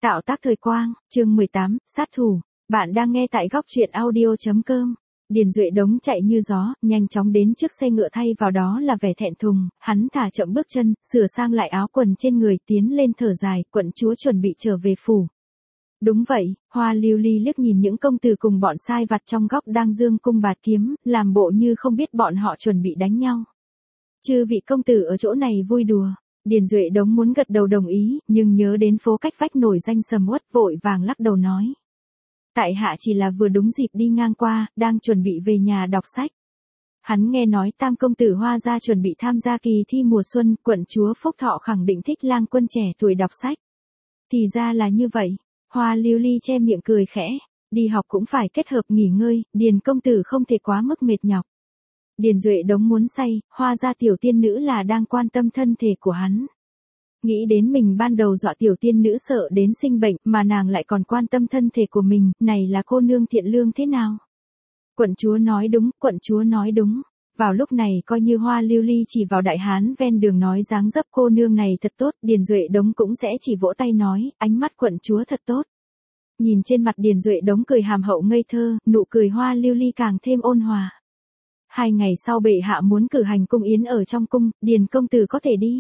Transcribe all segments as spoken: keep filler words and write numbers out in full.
Tạo tác thời quang, chương mười tám, sát thủ. Bạn đang nghe tại góc truyện audio.com. Điền Duệ Đống chạy như gió, nhanh chóng đến trước xe ngựa, thay vào đó là vẻ thẹn thùng, hắn thả chậm bước chân, sửa sang lại áo quần trên người, tiến lên thở dài, quận chúa chuẩn bị trở về phủ. Đúng vậy, Hoa Lưu Ly liếc nhìn những công tử cùng bọn sai vặt trong góc đang giương cung bạt kiếm, làm bộ như không biết bọn họ chuẩn bị đánh nhau. Chư vị công tử ở chỗ này vui đùa. Điền Duệ Đống muốn gật đầu đồng ý, nhưng nhớ đến phố cách vách nổi danh sầm uất, vội vàng lắc đầu nói. Tại hạ chỉ là vừa đúng dịp đi ngang qua, đang chuẩn bị về nhà đọc sách. Hắn nghe nói tam công tử Hoa gia chuẩn bị tham gia kỳ thi mùa xuân, quận chúa Phúc Thọ khẳng định thích lang quân trẻ tuổi đọc sách. Thì ra là như vậy. Hoa Lưu Ly che miệng cười khẽ, đi học cũng phải kết hợp nghỉ ngơi, Điền công tử không thể quá mức mệt nhọc. Điền Duệ Đống muốn say, Hoa gia tiểu tiên nữ là đang quan tâm thân thể của hắn. Nghĩ đến mình ban đầu dọa tiểu tiên nữ sợ đến sinh bệnh, mà nàng lại còn quan tâm thân thể của mình, này là cô nương thiện lương thế nào? Quận chúa nói đúng, quận chúa nói đúng. Vào lúc này coi như Hoa Lưu Ly chỉ vào đại hán ven đường nói dáng dấp cô nương này thật tốt, Điền Duệ Đống cũng sẽ chỉ vỗ tay nói, ánh mắt quận chúa thật tốt. Nhìn trên mặt Điền Duệ Đống cười hàm hậu ngây thơ, nụ cười Hoa Lưu Ly càng thêm ôn hòa. Hai ngày sau bệ hạ muốn cử hành cung yến ở trong cung, Điền công tử có thể đi.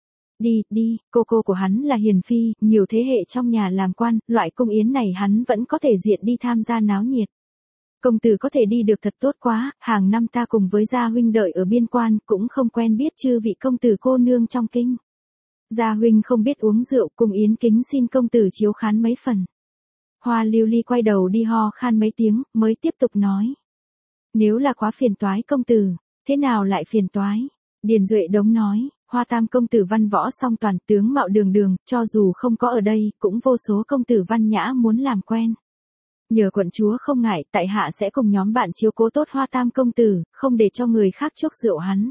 Đi, đi, cô cô của hắn là hiền phi, nhiều thế hệ trong nhà làm quan, loại cung yến này hắn vẫn có thể diện đi tham gia náo nhiệt. Công tử có thể đi được thật tốt quá, hàng năm ta cùng với gia huynh đợi ở biên quan, cũng không quen biết chư vị công tử cô nương trong kinh. Gia huynh không biết uống rượu, cung yến kính xin công tử chiếu khán mấy phần. Hoa Lưu Ly quay đầu đi ho khan mấy tiếng, mới tiếp tục nói. Nếu là quá phiền toái công tử, thế nào lại phiền toái? Điền Duệ Đống nói, Hoa tam công tử văn võ song toàn, tướng mạo đường đường, cho dù không có ở đây, cũng vô số công tử văn nhã muốn làm quen. Nhờ quận chúa không ngại, tại hạ sẽ cùng nhóm bạn chiếu cố tốt Hoa tam công tử, không để cho người khác chuốc rượu hắn.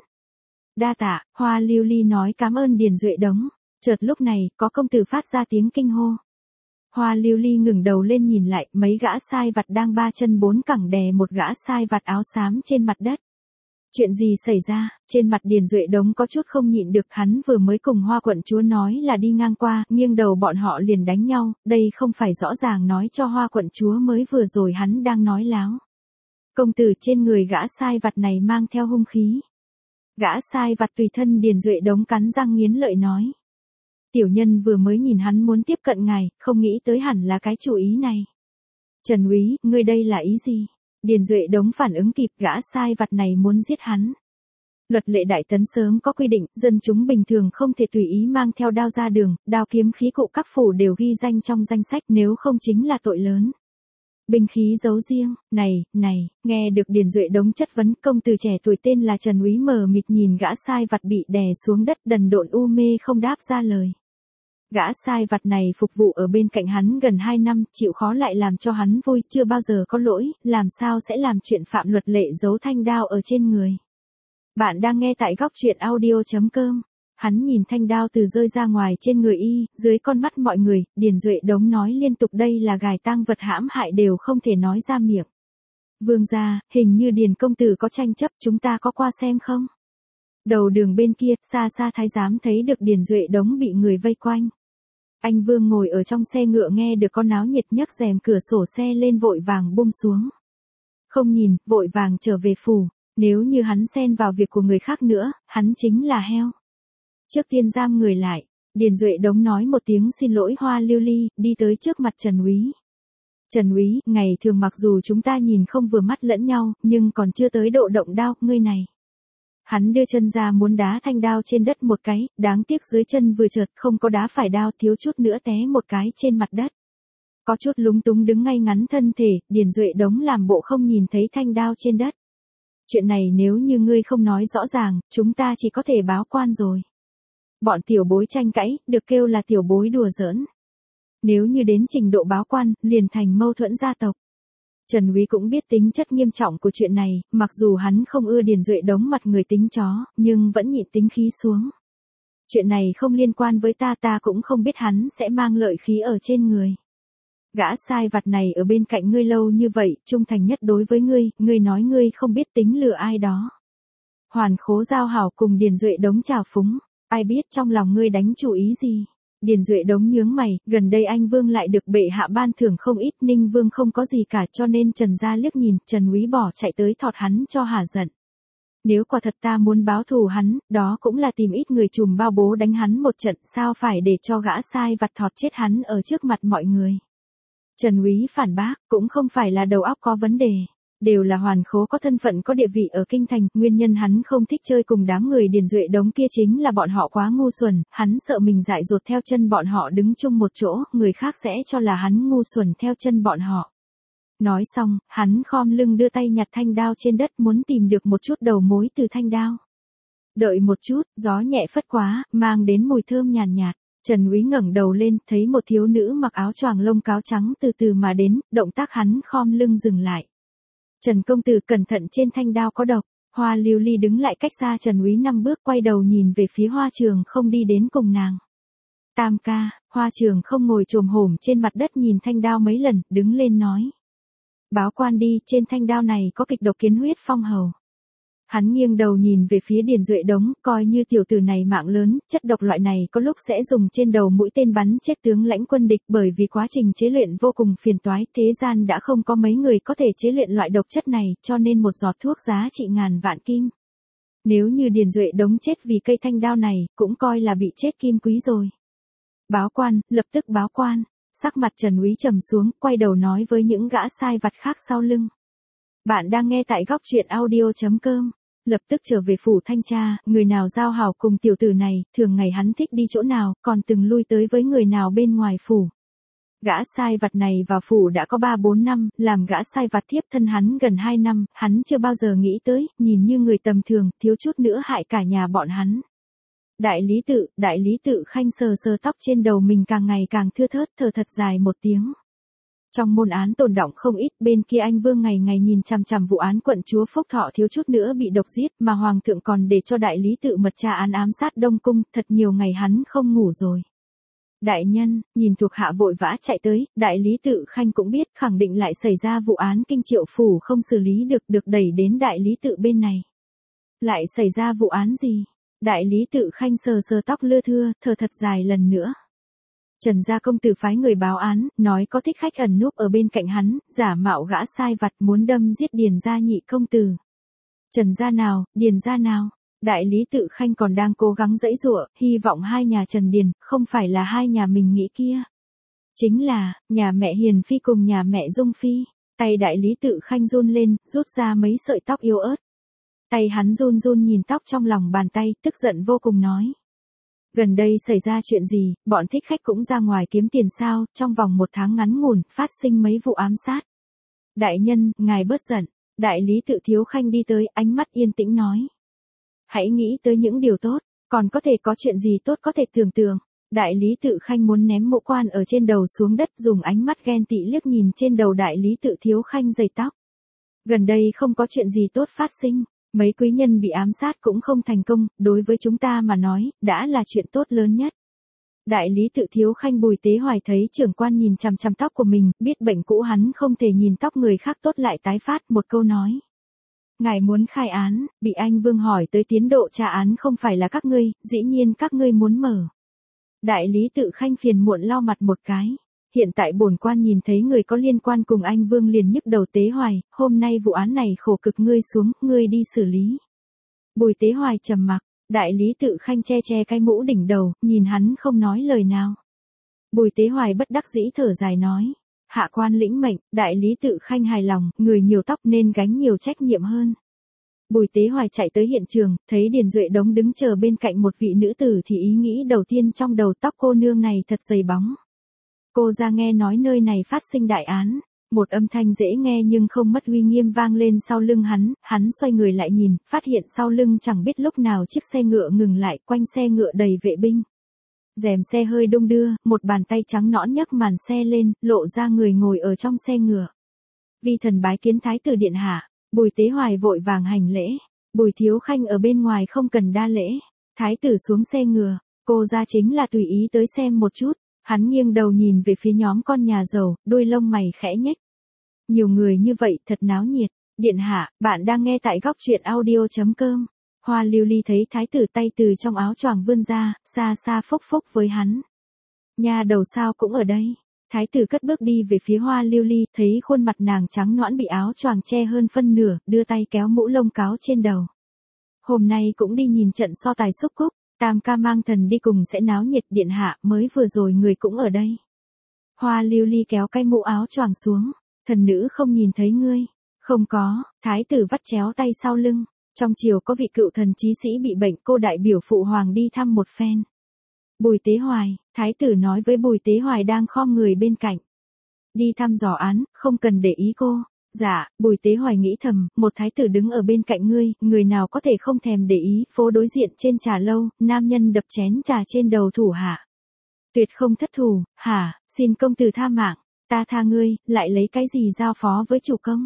Đa tạ, Hoa Lưu Ly nói cảm ơn Điền Duệ Đống. Chợt lúc này, có công tử phát ra tiếng kinh hô. Hoa Lưu Ly ngừng đầu lên nhìn lại, mấy gã sai vặt đang ba chân bốn cẳng đè một gã sai vặt áo xám trên mặt đất. Chuyện gì xảy ra? Trên mặt Điền Duệ Đống có chút không nhịn được, hắn vừa mới cùng Hoa quận chúa nói là đi ngang qua, nghiêng đầu bọn họ liền đánh nhau, đây không phải rõ ràng nói cho Hoa quận chúa mới vừa rồi hắn đang nói láo. Công tử, trên người gã sai vặt này mang theo hung khí. Gã sai vặt tùy thân Điền Duệ Đống cắn răng nghiến lợi nói. Tiểu nhân vừa mới nhìn hắn muốn tiếp cận ngài, không nghĩ tới hẳn là cái chủ ý này. Trần úy, ngươi đây là ý gì? Điền Duệ Đống phản ứng kịp, gã sai vặt này muốn giết hắn. Luật lệ Đại Tấn sớm có quy định, dân chúng bình thường không thể tùy ý mang theo đao ra đường, đao kiếm khí cụ các phủ đều ghi danh trong danh sách, nếu không chính là tội lớn. Binh khí giấu riêng, này, này, nghe được Điền Duệ Đống chất vấn, công tử trẻ tuổi tên là Trần úy mờ mịt nhìn gã sai vặt bị đè xuống đất, đần độn u mê không đáp ra lời. Gã sai vặt này phục vụ ở bên cạnh hắn gần hai năm, chịu khó lại làm cho hắn vui, chưa bao giờ có lỗi, làm sao sẽ làm chuyện phạm luật lệ giấu thanh đao ở trên người. Bạn đang nghe tại góc truyện audio.com. Hắn nhìn thanh đao từ rơi ra ngoài trên người y, dưới con mắt mọi người, Điền Duệ Đống nói liên tục đây là gài tang vật hãm hại đều không thể nói ra miệng. Vương gia, hình như Điền công tử có tranh chấp, chúng ta có qua xem không? Đầu đường bên kia, xa xa thái giám thấy được Điền Duệ Đống bị người vây quanh. Anh Vương ngồi ở trong xe ngựa nghe được con náo nhiệt, nhấc rèm cửa sổ xe lên vội vàng buông xuống. Không nhìn, vội vàng trở về phủ, nếu như hắn xen vào việc của người khác nữa, hắn chính là heo. Trước tiên giam người lại, Điền Duệ Đống nói một tiếng xin lỗi Hoa Lưu Ly, đi tới trước mặt Trần úy. Trần úy, ngày thường mặc dù chúng ta nhìn không vừa mắt lẫn nhau, nhưng còn chưa tới độ động đao, ngươi này. Hắn đưa chân ra muốn đá thanh đao trên đất một cái, đáng tiếc dưới chân vừa trượt không có đá phải đao, thiếu chút nữa té một cái trên mặt đất. Có chút lúng túng đứng ngay ngắn thân thể, Điền Duệ Đống làm bộ không nhìn thấy thanh đao trên đất. Chuyện này nếu như ngươi không nói rõ ràng, chúng ta chỉ có thể báo quan rồi. Bọn tiểu bối tranh cãi, được kêu là tiểu bối đùa giỡn. Nếu như đến trình độ báo quan, liền thành mâu thuẫn gia tộc. Trần úy cũng biết tính chất nghiêm trọng của chuyện này, mặc dù hắn không ưa Điền Duệ Đống mặt người tính chó, nhưng vẫn nhịn tính khí xuống. Chuyện này không liên quan với ta, ta cũng không biết hắn sẽ mang lợi khí ở trên người. Gã sai vặt này ở bên cạnh ngươi lâu như vậy, trung thành nhất đối với ngươi, ngươi nói ngươi không biết tính lừa ai đó. Hoàn Khố giao hảo cùng Điền Duệ Đống chào phúng, ai biết trong lòng ngươi đánh chủ ý gì. Điền Duệ Đống nhướng mày, gần đây anh Vương lại được bệ hạ ban thưởng không ít, Ninh Vương không có gì cả, cho nên Trần gia liếc nhìn, Trần Úy bỏ chạy tới thọt hắn cho hả giận. Nếu quả thật ta muốn báo thù hắn, đó cũng là tìm ít người trùm bao bố đánh hắn một trận, sao phải để cho gã sai vặt thọt chết hắn ở trước mặt mọi người. Trần Úy phản bác, cũng không phải là đầu óc có vấn đề. Đều là hoàn khố có thân phận có địa vị ở kinh thành, nguyên nhân hắn không thích chơi cùng đám người Điền Duệ Đống kia chính là bọn họ quá ngu xuẩn, hắn sợ mình dại dột theo chân bọn họ đứng chung một chỗ, người khác sẽ cho là hắn ngu xuẩn theo chân bọn họ. Nói xong, hắn khom lưng đưa tay nhặt thanh đao trên đất muốn tìm được một chút đầu mối từ thanh đao. Đợi một chút, gió nhẹ phất quá, mang đến mùi thơm nhàn nhạt, nhạt. Trần Úy ngẩng đầu lên, thấy một thiếu nữ mặc áo choàng lông cáo trắng từ từ mà đến, động tác hắn khom lưng dừng lại. Trần công tử cẩn thận, trên thanh đao có độc. Hoa Lưu Ly đứng lại cách xa Trần Úy năm bước, quay đầu nhìn về phía Hoa Trường không đi đến cùng nàng. Tam ca. Hoa Trường không ngồi chồm hổm trên mặt đất nhìn thanh đao mấy lần, đứng lên nói. Báo quan đi, trên thanh đao này có kịch độc kiến huyết phong hầu. Hắn nghiêng đầu nhìn về phía Điền Duệ Đống, coi như tiểu tử này mạng lớn, chất độc loại này có lúc sẽ dùng trên đầu mũi tên bắn chết tướng lãnh quân địch, bởi vì quá trình chế luyện vô cùng phiền toái, thế gian đã không có mấy người có thể chế luyện loại độc chất này, cho nên một giọt thuốc giá trị ngàn vạn kim. Nếu như Điền Duệ Đống chết vì cây thanh đao này, cũng coi là bị chết kim quý rồi. Báo quan, lập tức báo quan. Sắc mặt Trần Úy trầm xuống, quay đầu nói với những gã sai vặt khác sau lưng. Bạn đang nghe tại góc truyện audio chấm com. Lập tức trở về phủ thanh tra, người nào giao hảo cùng tiểu tử này, thường ngày hắn thích đi chỗ nào, còn từng lui tới với người nào bên ngoài phủ. Gã sai vặt này vào phủ đã có ba bốn năm, làm gã sai vặt thiếp thân hắn gần hai năm, hắn chưa bao giờ nghĩ tới, nhìn như người tầm thường, thiếu chút nữa hại cả nhà bọn hắn. Đại lý tự, đại lý tự Khanh sờ sờ tóc trên đầu mình càng ngày càng thưa thớt, thở thật dài một tiếng. Trong môn án tồn đọng không ít, bên kia anh Vương ngày ngày nhìn chằm chằm vụ án quận chúa Phúc Thọ thiếu chút nữa bị độc giết, mà hoàng thượng còn để cho đại lý tự mật tra án ám sát Đông Cung, thật nhiều ngày hắn không ngủ rồi. Đại nhân, nhìn thuộc hạ vội vã chạy tới, đại lý tự Khanh cũng biết, khẳng định lại xảy ra vụ án kinh Triệu phủ không xử lý được, được đẩy đến đại lý tự bên này. Lại xảy ra vụ án gì? Đại lý tự Khanh sờ sờ tóc lưa thưa, thở thật dài lần nữa. Trần gia công tử phái người báo án, nói có thích khách ẩn núp ở bên cạnh hắn, giả mạo gã sai vặt muốn đâm giết Điền gia nhị công tử. Trần gia nào, Điền gia nào? Đại lý tự Khanh còn đang cố gắng giãy giụa, hy vọng hai nhà Trần Điền, không phải là hai nhà mình nghĩ kia. Chính là, nhà mẹ Hiền Phi cùng nhà mẹ Dung Phi. Tay đại lý tự Khanh run lên, rút ra mấy sợi tóc yếu ớt. Tay hắn run run nhìn tóc trong lòng bàn tay, tức giận vô cùng nói. Gần đây xảy ra chuyện gì, bọn thích khách cũng ra ngoài kiếm tiền sao, trong vòng một tháng ngắn ngủn, phát sinh mấy vụ ám sát. Đại nhân, ngài bớt giận. Đại lý tự Thiếu Khanh đi tới, ánh mắt yên tĩnh nói. Hãy nghĩ tới những điều tốt, còn có thể có chuyện gì tốt có thể tưởng tượng. Đại lý tự Khanh muốn ném mộ quan ở trên đầu xuống đất, dùng ánh mắt ghen tị liếc nhìn trên đầu đại lý tự Thiếu Khanh dày tóc. Gần đây không có chuyện gì tốt phát sinh. Mấy quý nhân bị ám sát cũng không thành công, đối với chúng ta mà nói, đã là chuyện tốt lớn nhất. Đại lý tự Thiếu Khanh Bùi Tế Hoài thấy trưởng quan nhìn chằm chằm tóc của mình, biết bệnh cũ hắn không thể nhìn tóc người khác tốt lại tái phát, một câu nói. Ngài muốn khai án, bị anh Vương hỏi tới tiến độ tra án không phải là các ngươi, dĩ nhiên các ngươi muốn mở. Đại lý tự Khanh phiền muộn lau mặt một cái. Hiện tại bổn quan nhìn thấy người có liên quan cùng anh Vương liền nhức đầu. Tế Hoài, hôm nay vụ án này khổ cực ngươi xuống, ngươi đi xử lý. Bùi Tế Hoài trầm mặc, đại lý tự Khanh che che cái mũ đỉnh đầu, nhìn hắn không nói lời nào. Bùi Tế Hoài bất đắc dĩ thở dài nói, hạ quan lĩnh mệnh, đại lý tự Khanh hài lòng, người nhiều tóc nên gánh nhiều trách nhiệm hơn. Bùi Tế Hoài chạy tới hiện trường, thấy Điền Duệ Đống đứng chờ bên cạnh một vị nữ tử thì ý nghĩ đầu tiên trong đầu tóc cô nương này thật dày bóng. Cô ra nghe nói nơi này phát sinh đại án, một âm thanh dễ nghe nhưng không mất uy nghiêm vang lên sau lưng hắn, hắn xoay người lại nhìn, phát hiện sau lưng chẳng biết lúc nào chiếc xe ngựa ngừng lại, quanh xe ngựa đầy vệ binh. Rèm xe hơi đung đưa, một bàn tay trắng nõn nhấc màn xe lên, lộ ra người ngồi ở trong xe ngựa. Vi thần bái kiến thái tử điện hạ. Bùi Tế Hoài vội vàng hành lễ. Bùi Thiếu Khanh ở bên ngoài không cần đa lễ. Thái tử xuống xe ngựa, cô ra chính là tùy ý tới xem một chút. Hắn nghiêng đầu nhìn về phía nhóm con nhà giàu, đôi lông mày khẽ nhếch. Nhiều người như vậy thật náo nhiệt. Điện hạ, bạn đang nghe tại góc truyện audio chấm com. Hoa Lưu Ly thấy thái tử tay từ trong áo choàng vươn ra, xa xa phốc phốc với hắn. Nha đầu sao cũng ở đây. Thái tử cất bước đi về phía Hoa Lưu Ly, thấy khuôn mặt nàng trắng nõn bị áo choàng che hơn phân nửa, đưa tay kéo mũ lông cáo trên đầu. Hôm nay cũng đi nhìn trận so tài xúc cúc, Tam ca mang thần đi cùng sẽ náo nhiệt, điện hạ, mới vừa rồi người cũng ở đây. Hoa Lưu Ly kéo cái mũ áo choàng xuống, thần nữ không nhìn thấy ngươi. Không có, thái tử vắt chéo tay sau lưng, trong triều có vị cựu thần chí sĩ bị bệnh, cô đại biểu phụ hoàng đi thăm một phen. Bùi Tế Hoài, thái tử nói với Bùi Tế Hoài đang khom người bên cạnh. Đi thăm dò án, không cần để ý cô. Dạ, Bùi Tế Hoài nghĩ thầm, một thái tử đứng ở bên cạnh ngươi, người nào có thể không thèm để ý. Phố đối diện trên trà lâu, nam nhân đập chén trà trên đầu thủ hạ. Tuyệt không thất thù, hả, xin công tử tha mạng, ta tha ngươi, lại lấy cái gì giao phó với chủ công.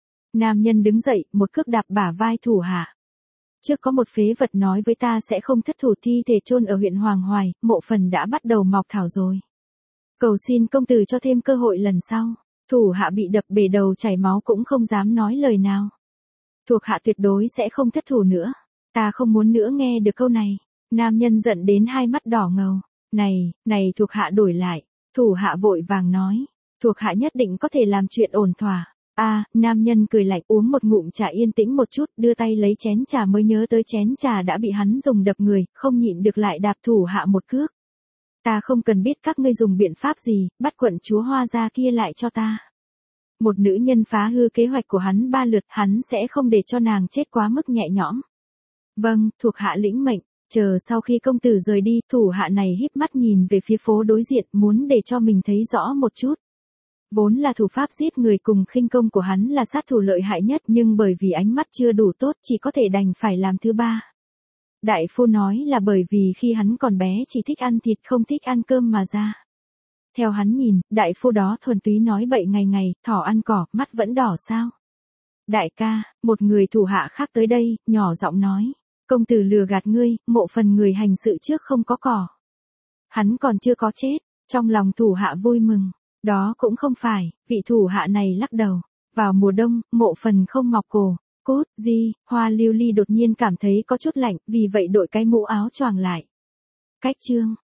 Nam nhân đứng dậy, một cước đạp bả vai thủ hạ. Trước có một phế vật nói với ta sẽ không thất thủ, thi thể chôn ở huyện Hoàng Hoài, mộ phần đã bắt đầu mọc thảo rồi. Cầu xin công tử cho thêm cơ hội lần sau. Thủ hạ bị đập bể đầu chảy máu cũng không dám nói lời nào. Thuộc hạ tuyệt đối sẽ không thất thủ nữa. Ta không muốn nữa nghe được câu này. Nam nhân giận đến hai mắt đỏ ngầu. Này, này thuộc hạ đổi lại. Thủ hạ vội vàng nói. Thuộc hạ nhất định có thể làm chuyện ổn thỏa. A, à, nam nhân cười lạnh uống một ngụm trà yên tĩnh một chút, đưa tay lấy chén trà mới nhớ tới chén trà đã bị hắn dùng đập người, không nhịn được lại đạp thủ hạ một cước. Ta không cần biết các ngươi dùng biện pháp gì, bắt quận chúa Hoa gia kia lại cho ta. Một nữ nhân phá hư kế hoạch của hắn ba lượt, hắn sẽ không để cho nàng chết quá mức nhẹ nhõm. Vâng, thuộc hạ lĩnh mệnh. Chờ sau khi công tử rời đi, thủ hạ này híp mắt nhìn về phía phố đối diện, muốn để cho mình thấy rõ một chút. Vốn là thủ pháp giết người cùng khinh công của hắn là sát thủ lợi hại nhất, nhưng bởi vì ánh mắt chưa đủ tốt chỉ có thể đành phải làm thứ ba. Đại phu nói là bởi vì khi hắn còn bé chỉ thích ăn thịt không thích ăn cơm mà ra. Theo hắn nhìn, đại phu đó thuần túy nói bậy ngày ngày, thỏ ăn cỏ, mắt vẫn đỏ sao. Đại ca, một người thủ hạ khác tới đây, nhỏ giọng nói. Công tử lừa gạt ngươi, mộ phần người hành sự trước không có cỏ. Hắn còn chưa có chết, trong lòng thủ hạ vui mừng. Đó cũng không phải, vị thủ hạ này lắc đầu. Vào mùa đông, mộ phần không mọc cồ. Cốt, gì, Hoa Lưu Ly đột nhiên cảm thấy có chút lạnh, vì vậy đội cái mũ áo choàng lại. Cách chương.